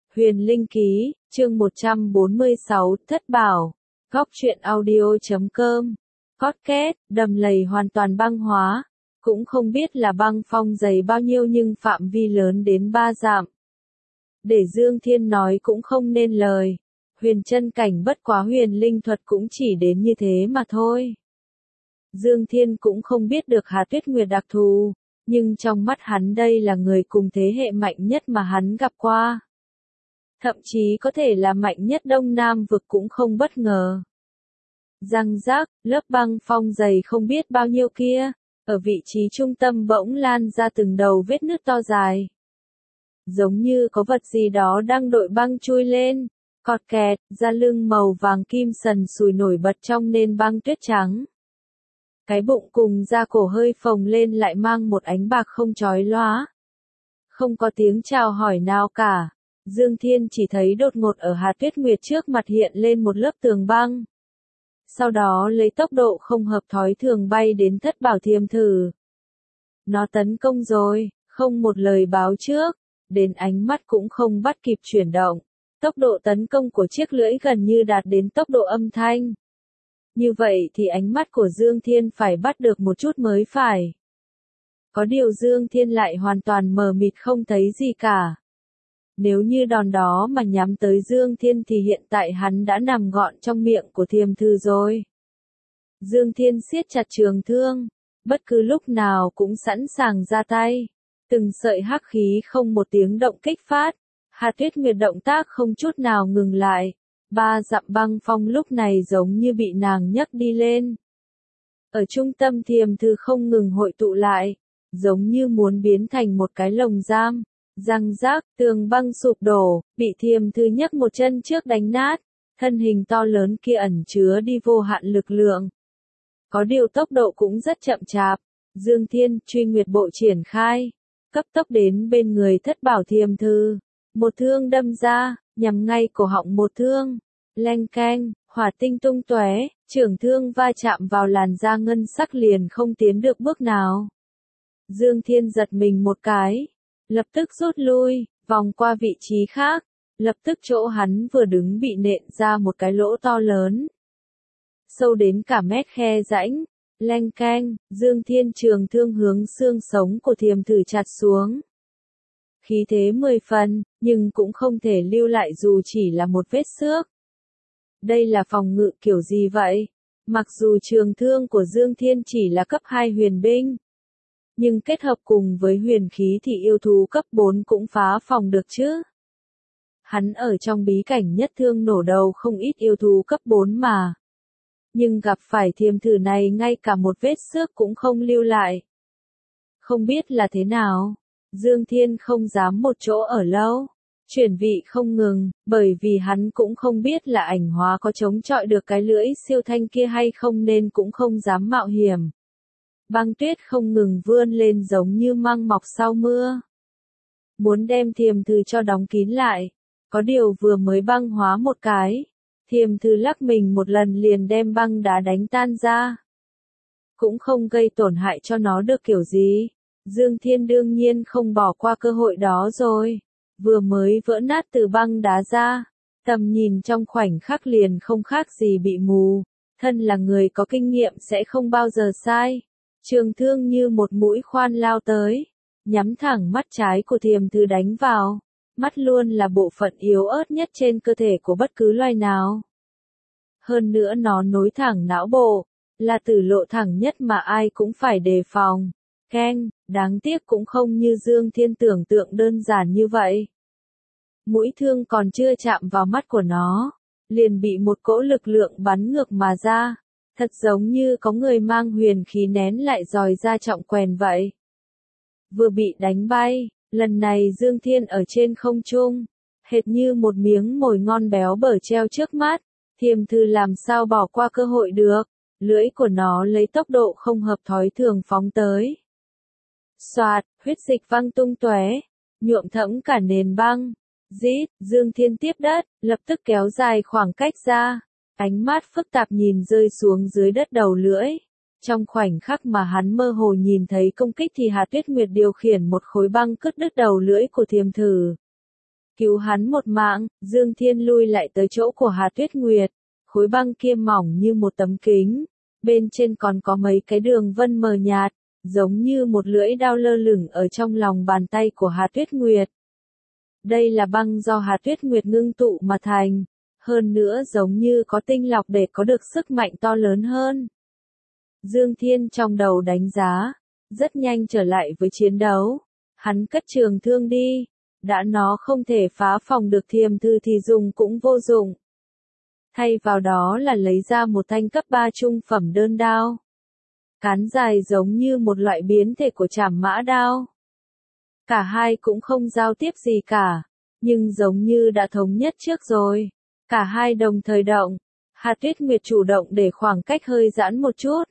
Huyền Linh Ký, chương 146, Thất Bảo, Góc truyện audio.com, podcast, đầm lầy hoàn toàn băng hóa, cũng không biết là băng phong dày bao nhiêu nhưng phạm vi lớn đến 3 dặm. Để Dương Thiên nói cũng không nên lời, huyền chân cảnh bất quá huyền linh thuật cũng chỉ đến như thế mà thôi. Dương Thiên cũng không biết được Hà Tuyết Nguyệt đặc thù, nhưng trong mắt hắn đây là người cùng thế hệ mạnh nhất mà hắn gặp qua. Thậm chí có thể là mạnh nhất Đông Nam vực cũng không bất ngờ. Răng rác, lớp băng phong dày không biết bao nhiêu kia, ở vị trí trung tâm bỗng lan ra từng đầu vết nứt to dài. Giống như có vật gì đó đang đội băng chui lên, cọt kẹt, da lưng màu vàng kim sần sùi nổi bật trong nền băng tuyết trắng. Cái bụng cùng da cổ hơi phồng lên lại mang một ánh bạc không chói lóa. Không có tiếng chào hỏi nào cả. Dương Thiên chỉ thấy đột ngột ở Hà Tuyết Nguyệt trước mặt hiện lên một lớp tường băng. Sau đó lấy tốc độ không hợp thói thường bay đến Thất Bảo Thiềm Thử. Nó tấn công rồi, không một lời báo trước, đến ánh mắt cũng không bắt kịp chuyển động. Tốc độ tấn công của chiếc lưỡi gần như đạt đến tốc độ âm thanh. Như vậy thì ánh mắt của Dương Thiên phải bắt được một chút mới phải. Có điều Dương Thiên lại hoàn toàn mờ mịt không thấy gì cả. Nếu như đòn đó mà nhắm tới Dương Thiên thì hiện tại hắn đã nằm gọn trong miệng của Thiềm Thử rồi. Dương Thiên siết chặt trường thương, bất cứ lúc nào cũng sẵn sàng ra tay. Từng sợi hắc khí không một tiếng động kích phát. Hà Tuyết Nguyệt động tác không chút nào ngừng lại. 3 dặm băng phong lúc này giống như bị nàng nhấc đi lên. Ở trung tâm Thiềm Thử không ngừng hội tụ lại, giống như muốn biến thành một cái lồng giam. Răng rác, tường băng sụp đổ, bị Thiềm Thử nhấc một chân trước đánh nát, thân hình to lớn kia ẩn chứa đi vô hạn lực lượng. Có điều tốc độ cũng rất chậm chạp, Dương Thiên truy nguyệt bộ triển khai, cấp tốc đến bên người Thất Bảo Thiềm Thử, một thương đâm ra, nhằm ngay cổ họng một thương, leng keng, hỏa tinh tung tóe, trường thương va chạm vào làn da ngân sắc liền không tiến được bước nào. Dương Thiên giật mình một cái. Lập tức rút lui, vòng qua vị trí khác, lập tức chỗ hắn vừa đứng bị nện ra một cái lỗ to lớn. Sâu đến cả mét khe rãnh, leng keng, Dương Thiên trường thương hướng xương sống của Thiềm Thử chặt xuống. Khí thế 10 phần, nhưng cũng không thể lưu lại dù chỉ là một vết xước. Đây là phòng ngự kiểu gì vậy? Mặc dù trường thương của Dương Thiên chỉ là cấp 2 huyền binh, nhưng kết hợp cùng với huyền khí thì yêu thú cấp 4 cũng phá phòng được chứ. Hắn ở trong bí cảnh nhất thương nổ đầu không ít yêu thú cấp 4 mà. Nhưng gặp phải Thiềm Thử này ngay cả một vết xước cũng không lưu lại. Không biết là thế nào, Dương Thiên không dám một chỗ ở lâu, chuyển vị không ngừng, bởi vì hắn cũng không biết là ảnh hóa có chống chọi được cái lưỡi siêu thanh kia hay không nên cũng không dám mạo hiểm. Băng tuyết không ngừng vươn lên giống như măng mọc sau mưa. Muốn đem Thiềm Thử cho đóng kín lại. Có điều vừa mới băng hóa một cái. Thiềm Thử lắc mình một lần liền đem băng đá đánh tan ra. Cũng không gây tổn hại cho nó được kiểu gì. Dương Thiên đương nhiên không bỏ qua cơ hội đó rồi. Vừa mới vỡ nát từ băng đá ra. Tầm nhìn trong khoảnh khắc liền không khác gì bị mù. Thân là người có kinh nghiệm sẽ không bao giờ sai. Trường thương như một mũi khoan lao tới, nhắm thẳng mắt trái của Thiềm Thử đánh vào. Mắt luôn là bộ phận yếu ớt nhất trên cơ thể của bất cứ loài nào. Hơn nữa nó nối thẳng não bộ, là tử lộ thẳng nhất mà ai cũng phải đề phòng. Keng, đáng tiếc cũng không như Dương Thiên tưởng tượng đơn giản như vậy. Mũi thương còn chưa chạm vào mắt của nó, liền bị một cỗ lực lượng bắn ngược mà ra. Thật giống như có người mang huyền khí nén lại dòi ra trọng quèn vậy. Vừa bị đánh bay, lần này Dương Thiên ở trên không trung, hệt như một miếng mồi ngon béo bở treo trước mắt, Thiềm Thử làm sao bỏ qua cơ hội được, lưỡi của nó lấy tốc độ không hợp thói thường phóng tới. Xoạt, huyết dịch văng tung tóe, nhuộm thẫm cả nền băng. Rít, Dương Thiên tiếp đất, lập tức kéo dài khoảng cách ra. Ánh mắt phức tạp nhìn rơi xuống dưới đất đầu lưỡi. Trong khoảnh khắc mà hắn mơ hồ nhìn thấy công kích thì Hà Tuyết Nguyệt điều khiển một khối băng cắt đứt đầu lưỡi của Thiềm Thử. Cứu hắn một mạng, Dương Thiên lui lại tới chỗ của Hà Tuyết Nguyệt. Khối băng kia mỏng như một tấm kính. Bên trên còn có mấy cái đường vân mờ nhạt, giống như một lưỡi dao lơ lửng ở trong lòng bàn tay của Hà Tuyết Nguyệt. Đây là băng do Hà Tuyết Nguyệt ngưng tụ mà thành, hơn nữa giống như có tinh lọc để có được sức mạnh to lớn hơn. Dương Thiên trong đầu đánh giá, rất nhanh trở lại với chiến đấu. Hắn cất trường thương đi, đã nó không thể phá phòng được thiềm thư thì dùng cũng vô dụng. Thay vào đó là lấy ra một thanh cấp 3 trung phẩm đơn đao. Cán dài giống như một loại biến thể của trảm mã đao. Cả hai cũng không giao tiếp gì cả, nhưng giống như đã thống nhất trước rồi. Cả hai đồng thời động, Hà Tuyết Nguyệt chủ động để khoảng cách hơi giãn một chút.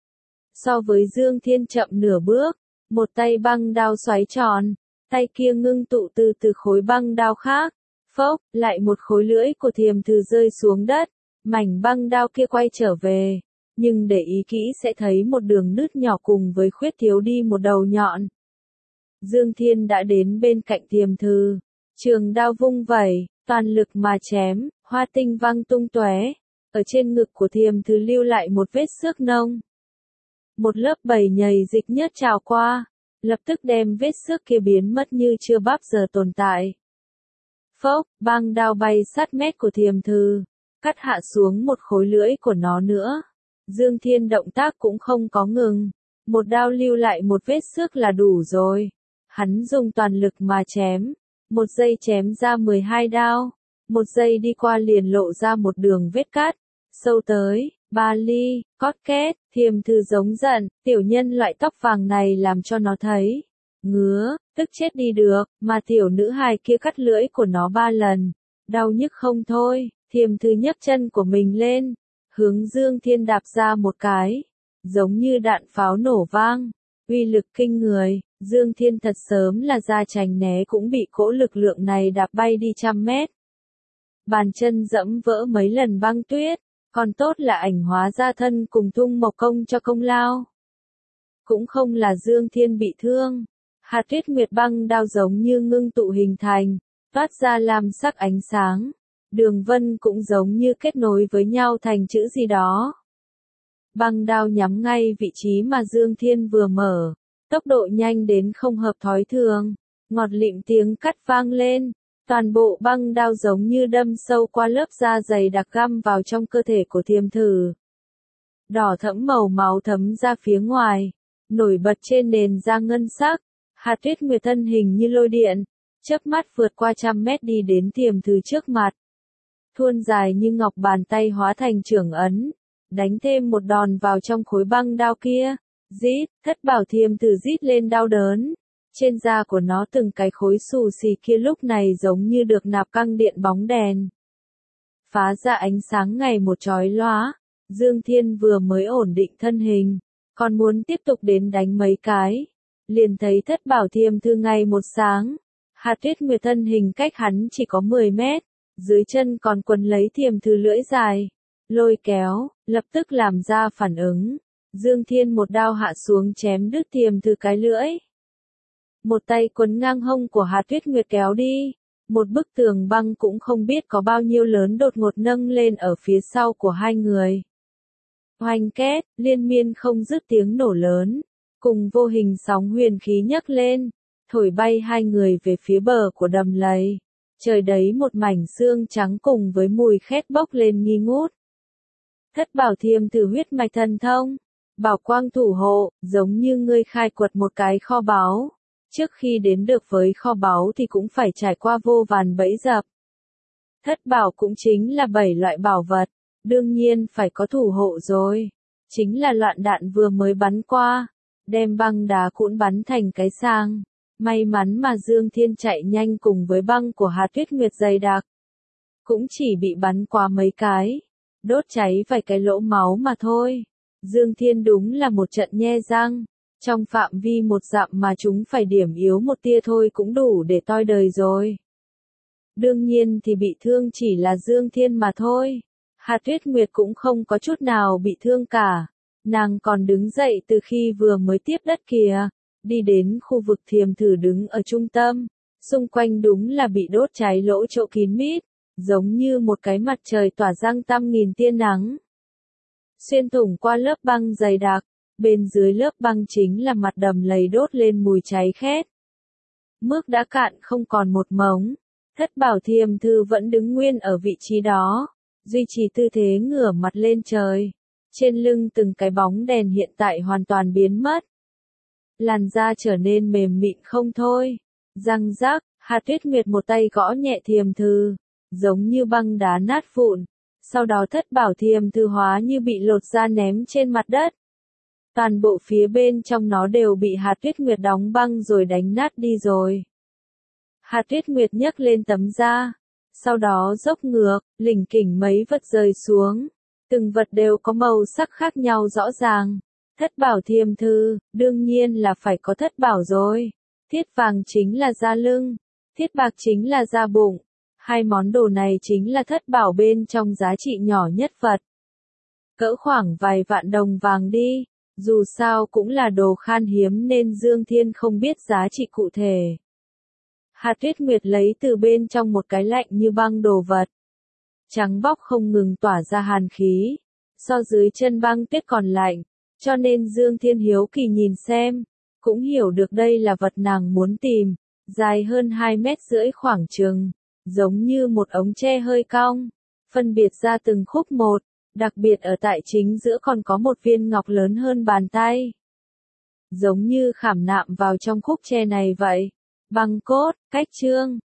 So với Dương Thiên chậm nửa bước, một tay băng đao xoáy tròn, tay kia ngưng tụ từ khối băng đao khác. Phốc, lại một khối lưỡi của thiềm thư rơi xuống đất, mảnh băng đao kia quay trở về, nhưng để ý kỹ sẽ thấy một đường nứt nhỏ cùng với khuyết thiếu đi một đầu nhọn. Dương Thiên đã đến bên cạnh thiềm thư, trường đao vung vẩy, toàn lực mà chém, hoa tinh văng tung tóe, ở trên ngực của thiềm thư lưu lại một vết xước nông. Một lớp bầy nhầy dịch nhớt trào qua, lập tức đem vết xước kia biến mất như chưa bao giờ tồn tại. Phốc, băng đao bay sát mét của thiềm thư, cắt hạ xuống một khối lưỡi của nó nữa. Dương Thiên động tác cũng không có ngừng, một đao lưu lại một vết xước là đủ rồi. Hắn dùng toàn lực mà chém, một giây chém ra 12 đao, một giây đi qua liền lộ ra một đường vết cắt, sâu tới, 3 ly, cót két, thiềm thư giống giận, tiểu nhân loại tóc vàng này làm cho nó thấy. Ngứa, tức chết đi được, mà tiểu nữ hài kia cắt lưỡi của nó 3 lần, đau nhức không thôi, thiềm thư nhấc chân của mình lên, hướng Dương Thiên đạp ra một cái, giống như đạn pháo nổ vang, uy lực kinh người, Dương Thiên thật sớm là ra tránh né cũng bị cỗ lực lượng này đạp bay đi trăm mét. Bàn chân dẫm vỡ mấy lần băng tuyết, còn tốt là ảnh hóa ra thân cùng Thung Mộc Công cho công lao. Cũng không là Dương Thiên bị thương. Hà Tuyết Nguyệt băng đao giống như ngưng tụ hình thành, toát ra lam sắc ánh sáng. Đường vân cũng giống như kết nối với nhau thành chữ gì đó. Băng đao nhắm ngay vị trí mà Dương Thiên vừa mở, tốc độ nhanh đến không hợp thói thường, ngọt lịm tiếng cắt vang lên, toàn bộ băng đao giống như đâm sâu qua lớp da dày đặc găm vào trong cơ thể của thiềm thư. Đỏ thẫm màu máu thấm ra phía ngoài, nổi bật trên nền da ngân sắc. Hà Tuyết Nguyệt thân hình như lôi điện, chớp mắt vượt qua trăm mét đi đến thiềm thư trước mặt. Thuôn dài như ngọc bàn tay hóa thành trưởng ấn, đánh thêm một đòn vào trong khối băng đao kia. Rít, Thất Bảo thiềm thư rít lên đau đớn. Trên da của nó từng cái khối xù xì kia lúc này giống như được nạp căng điện bóng đèn. Phá ra ánh sáng ngày một chói lóa. Dương Thiên vừa mới ổn định thân hình, còn muốn tiếp tục đến đánh mấy cái. Liền thấy Thất Bảo thiềm thư ngày một sáng. Hà Tuyết Nguyệt thân hình cách hắn chỉ có 10 mét, dưới chân còn quấn lấy thiềm thư lưỡi dài, lôi kéo, lập tức làm ra phản ứng. Dương Thiên một đao hạ xuống chém đứt thiềm thư cái lưỡi. Một tay quấn ngang hông của Hà Tuyết Nguyệt kéo đi, một bức tường băng cũng không biết có bao nhiêu lớn đột ngột nâng lên ở phía sau của hai người. Oanh két, liên miên không dứt tiếng nổ lớn. Cùng vô hình sóng huyền khí nhấc lên, thổi bay hai người về phía bờ của đầm lầy. Trời đấy một mảnh xương trắng cùng với mùi khét bốc lên nghi ngút. Thất Bảo thiềm thư huyết mạch thần thông, bảo quang thủ hộ, giống như ngươi khai quật một cái kho báu. Trước khi đến được với kho báu thì cũng phải trải qua vô vàn bẫy dập. Thất bảo cũng chính là 7 loại bảo vật, đương nhiên phải có thủ hộ rồi. Chính là loạn đạn vừa mới bắn qua, đem băng đá cuỗn bắn thành cái sang. May mắn mà Dương Thiên chạy nhanh cùng với băng của Hà Tuyết Nguyệt dày đặc. Cũng chỉ bị bắn qua mấy cái, đốt cháy vài cái lỗ máu mà thôi. Dương Thiên đúng là một trận nhe răng. Trong phạm vi một dặm mà chúng phải điểm yếu một tia thôi cũng đủ để toi đời rồi. Đương nhiên thì bị thương chỉ là Dương Thiên mà thôi. Hà Tuyết Nguyệt cũng không có chút nào bị thương cả. Nàng còn đứng dậy từ khi vừa mới tiếp đất kìa. Đi đến khu vực thiềm thư đứng ở trung tâm. Xung quanh đúng là bị đốt cháy lỗ chỗ kín mít, giống như một cái mặt trời tỏa răng tăm nghìn tia nắng. Xuyên thủng qua lớp băng dày đặc, bên dưới lớp băng chính là mặt đầm lầy đốt lên mùi cháy khét. Nước đã cạn không còn một mống, Thất Bảo Thiềm Thư vẫn đứng nguyên ở vị trí đó, duy trì tư thế ngửa mặt lên trời. Trên lưng từng cái bóng đèn hiện tại hoàn toàn biến mất. Làn da trở nên mềm mịn không thôi. Răng rắc, Hạt Tuyết Nguyệt một tay gõ nhẹ Thiềm Thư, giống như băng đá nát vụn. Sau đó Thất Bảo Thiềm Thư hóa như bị lột ra ném trên mặt đất. Toàn bộ phía bên trong nó đều bị Hạt Tuyết Nguyệt đóng băng rồi đánh nát đi rồi. Hạt Tuyết Nguyệt nhấc lên tấm da, sau đó dốc ngược, lỉnh kỉnh mấy vật rơi xuống. Từng vật đều có màu sắc khác nhau rõ ràng. Thất Bảo Thiềm Thư, đương nhiên là phải có thất bảo rồi. Thiết vàng chính là da lưng, thiết bạc chính là da bụng. Hai món đồ này chính là thất bảo bên trong giá trị nhỏ nhất vật. Cỡ khoảng vài vạn đồng vàng đi, dù sao cũng là đồ khan hiếm nên Dương Thiên không biết giá trị cụ thể. Hạt Tuyết Nguyệt lấy từ bên trong một cái lạnh như băng đồ vật. Trắng bóc không ngừng tỏa ra hàn khí, so dưới chân băng tuyết còn lạnh, cho nên Dương Thiên hiếu kỳ nhìn xem, cũng hiểu được đây là vật nàng muốn tìm, dài hơn 2 mét rưỡi khoảng chừng, giống như một ống tre hơi cong, phân biệt ra từng khúc một, đặc biệt ở tại chính giữa còn có một viên ngọc lớn hơn bàn tay. Giống như khảm nạm vào trong khúc tre này vậy. Băng cốt, cách chương.